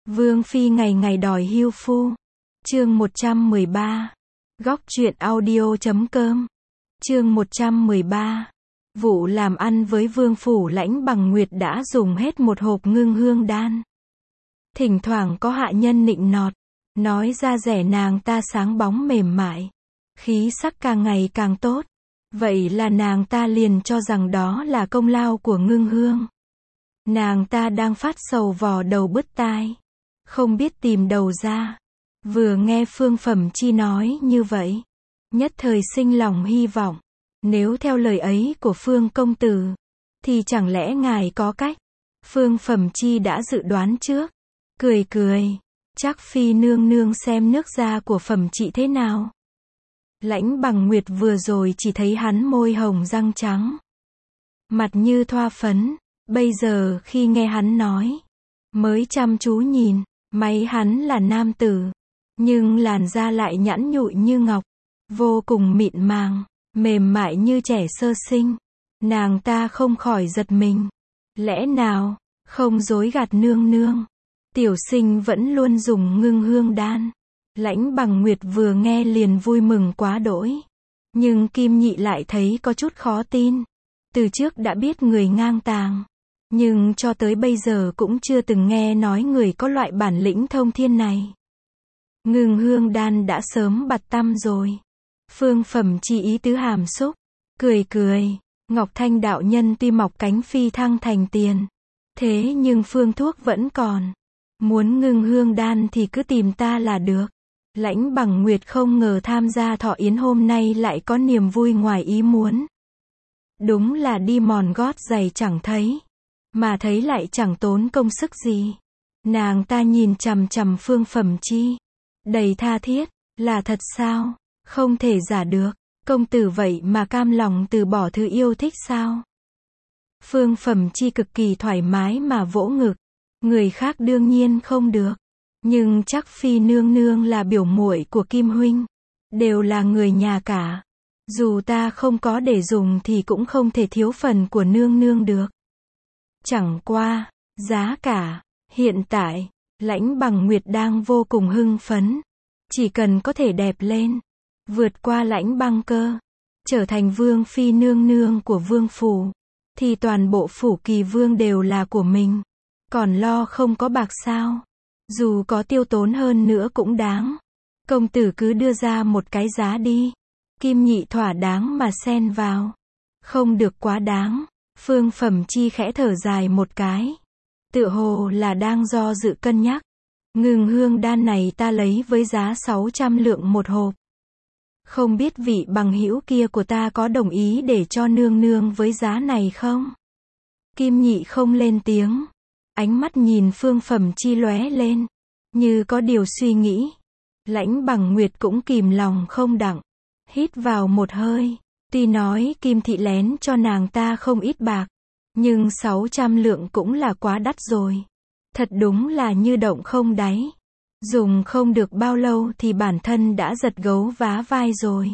Vương phi ngày ngày đòi hưu phu. Chương 113. Góc truyện audio.com. Chương 113. Vụ làm ăn với Vương phủ Lãnh Bằng Nguyệt đã dùng hết một hộp ngưng hương đan. Thỉnh thoảng có hạ nhân nịnh nọt, nói da rẻ nàng ta sáng bóng mềm mại, khí sắc càng ngày càng tốt. Vậy là nàng ta liền cho rằng đó là công lao của ngưng hương. Nàng ta đang phát sầu vò đầu bứt tai, không biết tìm đầu ra. Vừa nghe Phương Phẩm Chi nói như vậy, nhất thời sinh lòng hy vọng. Nếu theo lời ấy của Phương công tử, thì chẳng lẽ ngài có cách? Phương Phẩm Chi đã dự đoán trước, cười cười, chắc phi nương nương xem nước da của Phẩm Chị thế nào. Lãnh Bằng Nguyệt vừa rồi chỉ thấy hắn môi hồng răng trắng, mặt như thoa phấn, bây giờ khi nghe hắn nói, mới chăm chú nhìn, may hắn là nam tử, nhưng làn da lại nhẵn nhụi như ngọc, vô cùng mịn màng, mềm mại như trẻ sơ sinh. Nàng ta không khỏi giật mình. Lẽ nào, không dối gạt nương nương, tiểu sinh vẫn luôn dùng ngưng hương đan. Lãnh Bằng Nguyệt vừa nghe liền vui mừng quá đỗi. Nhưng Kim Nhị lại thấy có chút khó tin. Từ trước đã biết người ngang tàng, nhưng cho tới bây giờ cũng chưa từng nghe nói người có loại bản lĩnh thông thiên này. Ngưng hương đan đã sớm bặt tăm rồi. Phương Phẩm Chi ý tứ hàm xúc, cười cười, Ngọc Thanh đạo nhân tuy mọc cánh phi thăng thành tiền, thế nhưng phương thuốc vẫn còn. Muốn ngưng hương đan thì cứ tìm ta là được. Lãnh Bằng Nguyệt không ngờ tham gia thọ yến hôm nay lại có niềm vui ngoài ý muốn. Đúng là đi mòn gót giày chẳng thấy, mà thấy lại chẳng tốn công sức gì. Nàng ta nhìn chằm chằm Phương Phẩm Chi, đầy tha thiết, là thật sao? Không thể giả được, công tử vậy mà cam lòng từ bỏ thứ yêu thích sao? Phương Phẩm Chi cực kỳ thoải mái mà vỗ ngực, người khác đương nhiên không được, nhưng chắc phi nương nương là biểu muội của Kim huynh, đều là người nhà cả, dù ta không có để dùng thì cũng không thể thiếu phần của nương nương được. Chẳng qua, giá cả, hiện tại, Lãnh Bằng Nguyệt đang vô cùng hưng phấn, chỉ cần có thể đẹp lên, vượt qua Lãnh Băng Cơ, trở thành vương phi nương nương của vương phủ, thì toàn bộ phủ Kỳ Vương đều là của mình. Còn lo không có bạc sao? Dù có tiêu tốn hơn nữa cũng đáng. Công tử cứ đưa ra một cái giá đi. Kim Nhị thỏa đáng mà xen vào. Không được quá đáng. Phương Phẩm Chi khẽ thở dài một cái, tựa hồ là đang do dự cân nhắc. Ngưng hương đan này ta lấy với giá 600 lượng một hộp. Không biết vị bằng hữu kia của ta có đồng ý để cho nương nương với giá này không? Kim Nhị không lên tiếng, ánh mắt nhìn Phương Phẩm Chi lóe lên, như có điều suy nghĩ. Lãnh Bằng Nguyệt cũng kìm lòng không đặng, hít vào một hơi. Tuy nói Kim thị lén cho nàng ta không ít bạc, nhưng 600 lượng cũng là quá đắt rồi. Thật đúng là như động không đáy. Dùng không được bao lâu thì bản thân đã giật gấu vá vai rồi.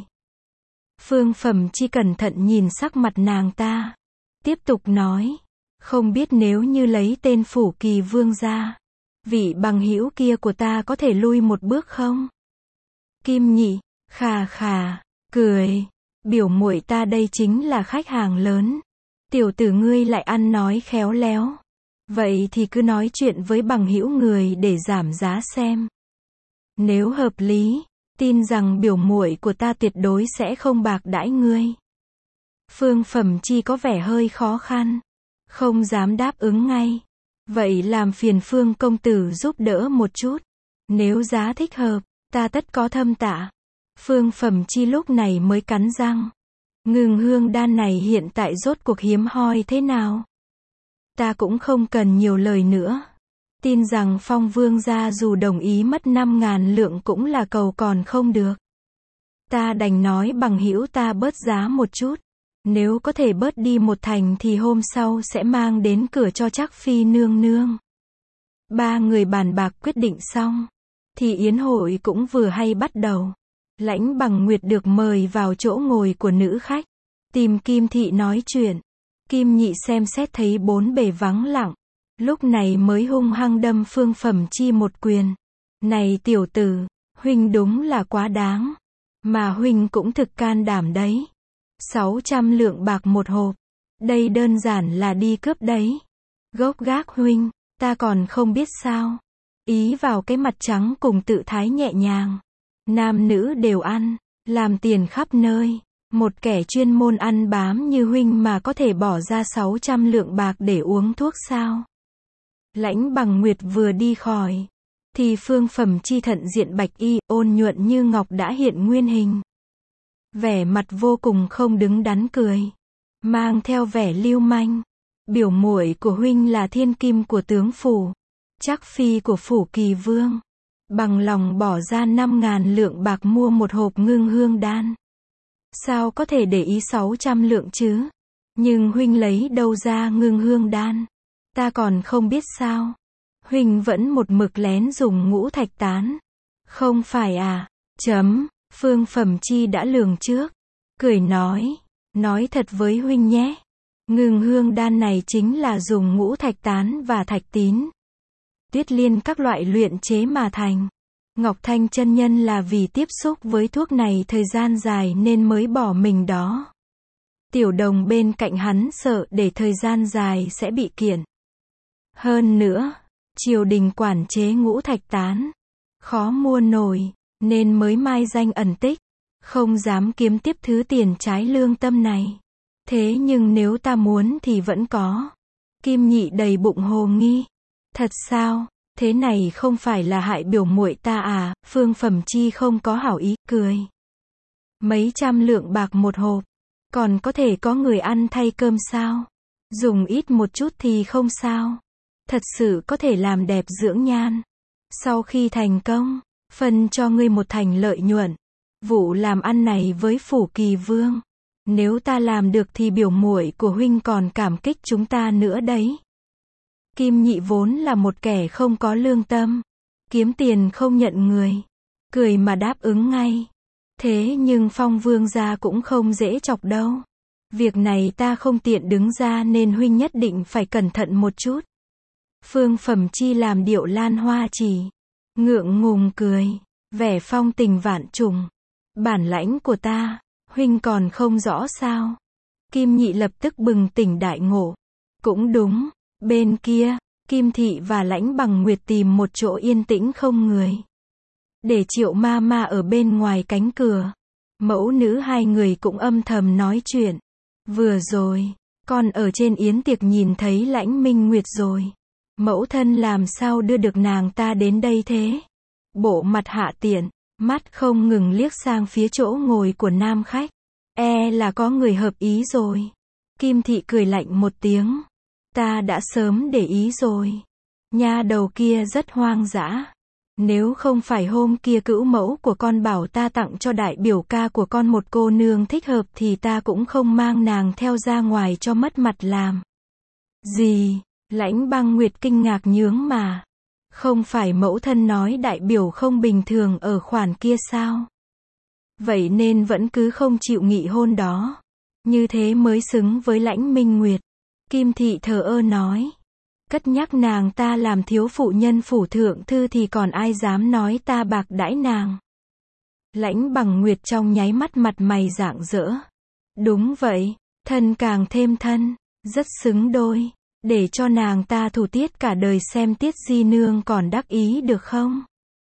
Phương Phẩm Chi cẩn thận nhìn sắc mặt nàng ta, tiếp tục nói, không biết nếu như lấy tên phủ Kỳ Vương ra, vị bằng hữu kia của ta có thể lui một bước không? Kim Nhị khà khà cười, biểu muội ta đây chính là khách hàng lớn. Tiểu tử ngươi lại ăn nói khéo léo. Vậy thì cứ nói chuyện với bằng hữu người để giảm giá xem. Nếu hợp lý, tin rằng biểu muội của ta tuyệt đối sẽ không bạc đãi ngươi. Phương Phẩm Chi có vẻ hơi khó khăn, không dám đáp ứng ngay. Vậy làm phiền Phương công tử giúp đỡ một chút. Nếu giá thích hợp, ta tất có thâm tạ. Phương Phẩm Chi lúc này mới cắn răng. Ngưng hương đan này hiện tại rốt cuộc hiếm hoi thế nào? Ta cũng không cần nhiều lời nữa. Tin rằng Phong Vương gia dù đồng ý mất 5.000 lượng cũng là cầu còn không được. Ta đành nói bằng hữu ta bớt giá một chút. Nếu có thể bớt đi một thành thì hôm sau sẽ mang đến cửa cho chắc phi nương nương. Ba người bàn bạc quyết định xong, thì yến hội cũng vừa hay bắt đầu. Lãnh Bằng Nguyệt được mời vào chỗ ngồi của nữ khách, tìm Kim thị nói chuyện. Kim Nhị xem xét thấy bốn bề vắng lặng, lúc này mới hung hăng đâm Phương Phẩm Chi một quyền. Này tiểu tử, huynh đúng là quá đáng. Mà huynh cũng thực can đảm đấy. 600 lượng bạc một hộp. Đây đơn giản là đi cướp đấy. Gốc gác huynh, ta còn không biết sao. Ý vào cái mặt trắng cùng tự thái nhẹ nhàng. Nam nữ đều ăn, làm tiền khắp nơi. Một kẻ chuyên môn ăn bám như huynh mà có thể bỏ ra 600 lượng bạc để uống thuốc sao? Lãnh Bằng Nguyệt vừa đi khỏi, thì Phương Phẩm Chi thận diện bạch y, ôn nhuận như ngọc đã hiện nguyên hình. Vẻ mặt vô cùng không đứng đắn cười, mang theo vẻ lưu manh. Biểu muội của huynh là thiên kim của tướng phủ, chắc phi của phủ Kỳ Vương. Bằng lòng bỏ ra 5.000 lượng bạc mua một hộp ngưng hương đan. Sao có thể để ý 600 lượng chứ? Nhưng huynh lấy đâu ra ngưng hương đan? Ta còn không biết sao? Huynh vẫn một mực lén dùng ngũ thạch tán. Không phải à? Phương Phẩm Chi đã lường trước. Cười nói thật với huynh nhé. Ngưng hương đan này chính là dùng ngũ thạch tán và thạch tín, tuyết liên các loại luyện chế mà thành. Ngọc Thanh chân nhân là vì tiếp xúc với thuốc này thời gian dài nên mới bỏ mình đó. Tiểu đồng bên cạnh hắn sợ để thời gian dài sẽ bị kiện. Hơn nữa, triều đình quản chế ngũ thạch tán, khó mua nổi, nên mới mai danh ẩn tích, không dám kiếm tiếp thứ tiền trái lương tâm này. Thế nhưng nếu ta muốn thì vẫn có. Kim Nhị đầy bụng hồ nghi. Thật sao? Thế này không phải là hại biểu muội ta à? Phương Phẩm Chi không có hảo ý, cười. Mấy trăm lượng bạc một hộp, còn có thể có người ăn thay cơm sao? Dùng ít một chút thì không sao. Thật sự có thể làm đẹp dưỡng nhan. Sau khi thành công, phân cho ngươi một thành lợi nhuận. Vụ làm ăn này với phủ Kỳ Vương, nếu ta làm được thì biểu muội của huynh còn cảm kích chúng ta nữa đấy. Kim Nhị vốn là một kẻ không có lương tâm, kiếm tiền không nhận người, cười mà đáp ứng ngay. Thế nhưng Phong Vương gia cũng không dễ chọc đâu. Việc này ta không tiện đứng ra nên huynh nhất định phải cẩn thận một chút. Phương Phẩm Chi làm điệu lan hoa chỉ, ngượng ngùng cười, vẻ phong tình vạn trùng. Bản lãnh của ta, huynh còn không rõ sao? Kim Nhị lập tức bừng tỉnh đại ngộ. Cũng đúng, bên kia, Kim Thị và Lãnh Bằng Nguyệt tìm một chỗ yên tĩnh không người, để Triệu ma ma ở bên ngoài cánh cửa. Mẫu nữ hai người cũng âm thầm nói chuyện. Vừa rồi, con ở trên yến tiệc nhìn thấy Lãnh Minh Nguyệt rồi. Mẫu thân làm sao đưa được nàng ta đến đây thế? Bộ mặt hạ tiện, mắt không ngừng liếc sang phía chỗ ngồi của nam khách. E là có người hợp ý rồi. Kim Thị cười lạnh một tiếng. Ta đã sớm để ý rồi. Nha đầu kia rất hoang dã. Nếu không phải hôm kia cữu mẫu của con bảo ta tặng cho đại biểu ca của con một cô nương thích hợp thì ta cũng không mang nàng theo ra ngoài cho mất mặt làm. Gì? Lãnh Băng Nguyệt kinh ngạc nhướng mà. Không phải mẫu thân nói đại biểu không bình thường ở khoản kia sao? Vậy nên vẫn cứ không chịu nghị hôn đó. Như thế mới xứng với Lãnh Minh Nguyệt. Kim Thị thờ ơ nói. Cất nhắc nàng ta làm thiếu phụ nhân phủ thượng thư thì còn ai dám nói ta bạc đãi nàng. Lãnh Bằng Nguyệt trong nháy mắt mặt mày rạng rỡ. Đúng vậy, thân càng thêm thân, rất xứng đôi. Để cho nàng ta thủ tiết cả đời xem Tiết Di Nương còn đắc ý được không?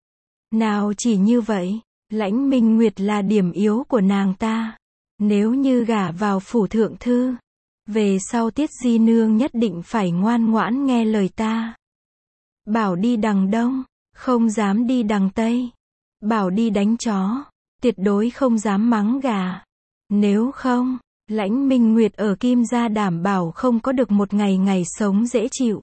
Nào chỉ như vậy, Lãnh Minh Nguyệt là điểm yếu của nàng ta. Nếu như gả vào phủ thượng thư, về sau Tiết Di Nương nhất định phải ngoan ngoãn nghe lời ta. Bảo đi đằng đông, không dám đi đằng tây. Bảo đi đánh chó, tuyệt đối không dám mắng gà. Nếu không, Lãnh Minh Nguyệt ở Kim gia đảm bảo không có được một ngày ngày sống dễ chịu.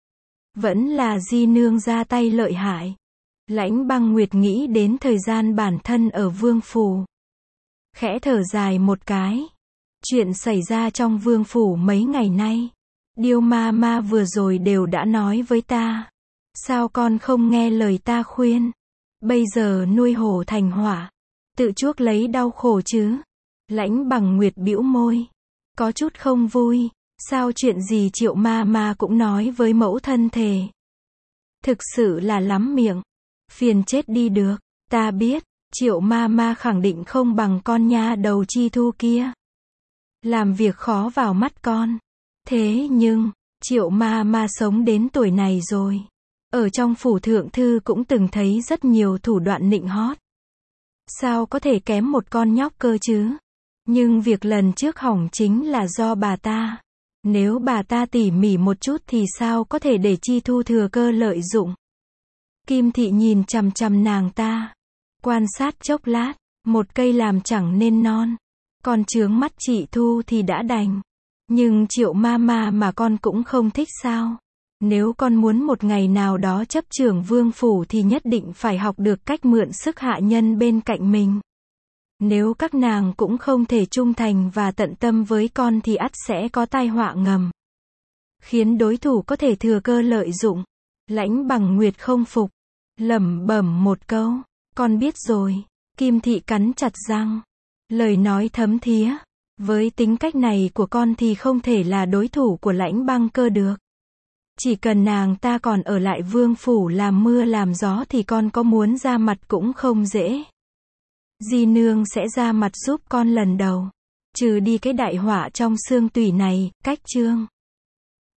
Vẫn là Di Nương ra tay lợi hại. Lãnh Băng Nguyệt nghĩ đến thời gian bản thân ở vương phủ, khẽ thở dài một cái. Chuyện xảy ra trong vương phủ mấy ngày nay, Điêu ma ma vừa rồi đều đã nói với ta. Sao con không nghe lời ta khuyên? Bây giờ nuôi hổ thành hỏa, tự chuốc lấy đau khổ chứ? Lãnh Bằng Nguyệt bĩu môi, có chút không vui. Sao chuyện gì Triệu ma ma cũng nói với mẫu thân thề. Thực sự là lắm miệng. Phiền chết đi được. Ta biết, Triệu ma ma khẳng định không bằng con nha đầu Chi Thu kia. Làm việc khó vào mắt con. Thế nhưng, Triệu ma ma sống đến tuổi này rồi. Ở trong phủ thượng thư cũng từng thấy rất nhiều thủ đoạn nịnh hót. Sao có thể kém một con nhóc cơ chứ? Nhưng việc lần trước hỏng chính là do bà ta. Nếu bà ta tỉ mỉ một chút thì sao có thể để Chi Thu thừa cơ lợi dụng? Kim Thị nhìn chằm chằm nàng ta. Quan sát chốc lát, một cây làm chẳng nên non. Con chướng mắt chị Thu thì đã đành. Nhưng Triệu ma ma mà con cũng không thích sao? Nếu con muốn một ngày nào đó chấp trưởng vương phủ thì nhất định phải học được cách mượn sức hạ nhân bên cạnh mình. Nếu các nàng cũng không thể trung thành và tận tâm với con thì ắt sẽ có tai họa ngầm. Khiến đối thủ có thể thừa cơ lợi dụng. Lãnh Bằng Nguyệt không phục. Lẩm bẩm một câu. Con biết rồi. Kim Thị cắn chặt răng. Lời nói thấm thía. Với tính cách này của con thì không thể là đối thủ của Lãnh Băng Cơ được. Chỉ cần nàng ta còn ở lại vương phủ làm mưa làm gió thì con có muốn ra mặt cũng không dễ. Di nương sẽ ra mặt giúp con lần đầu. Trừ đi cái đại họa trong xương tủy này, cách chương.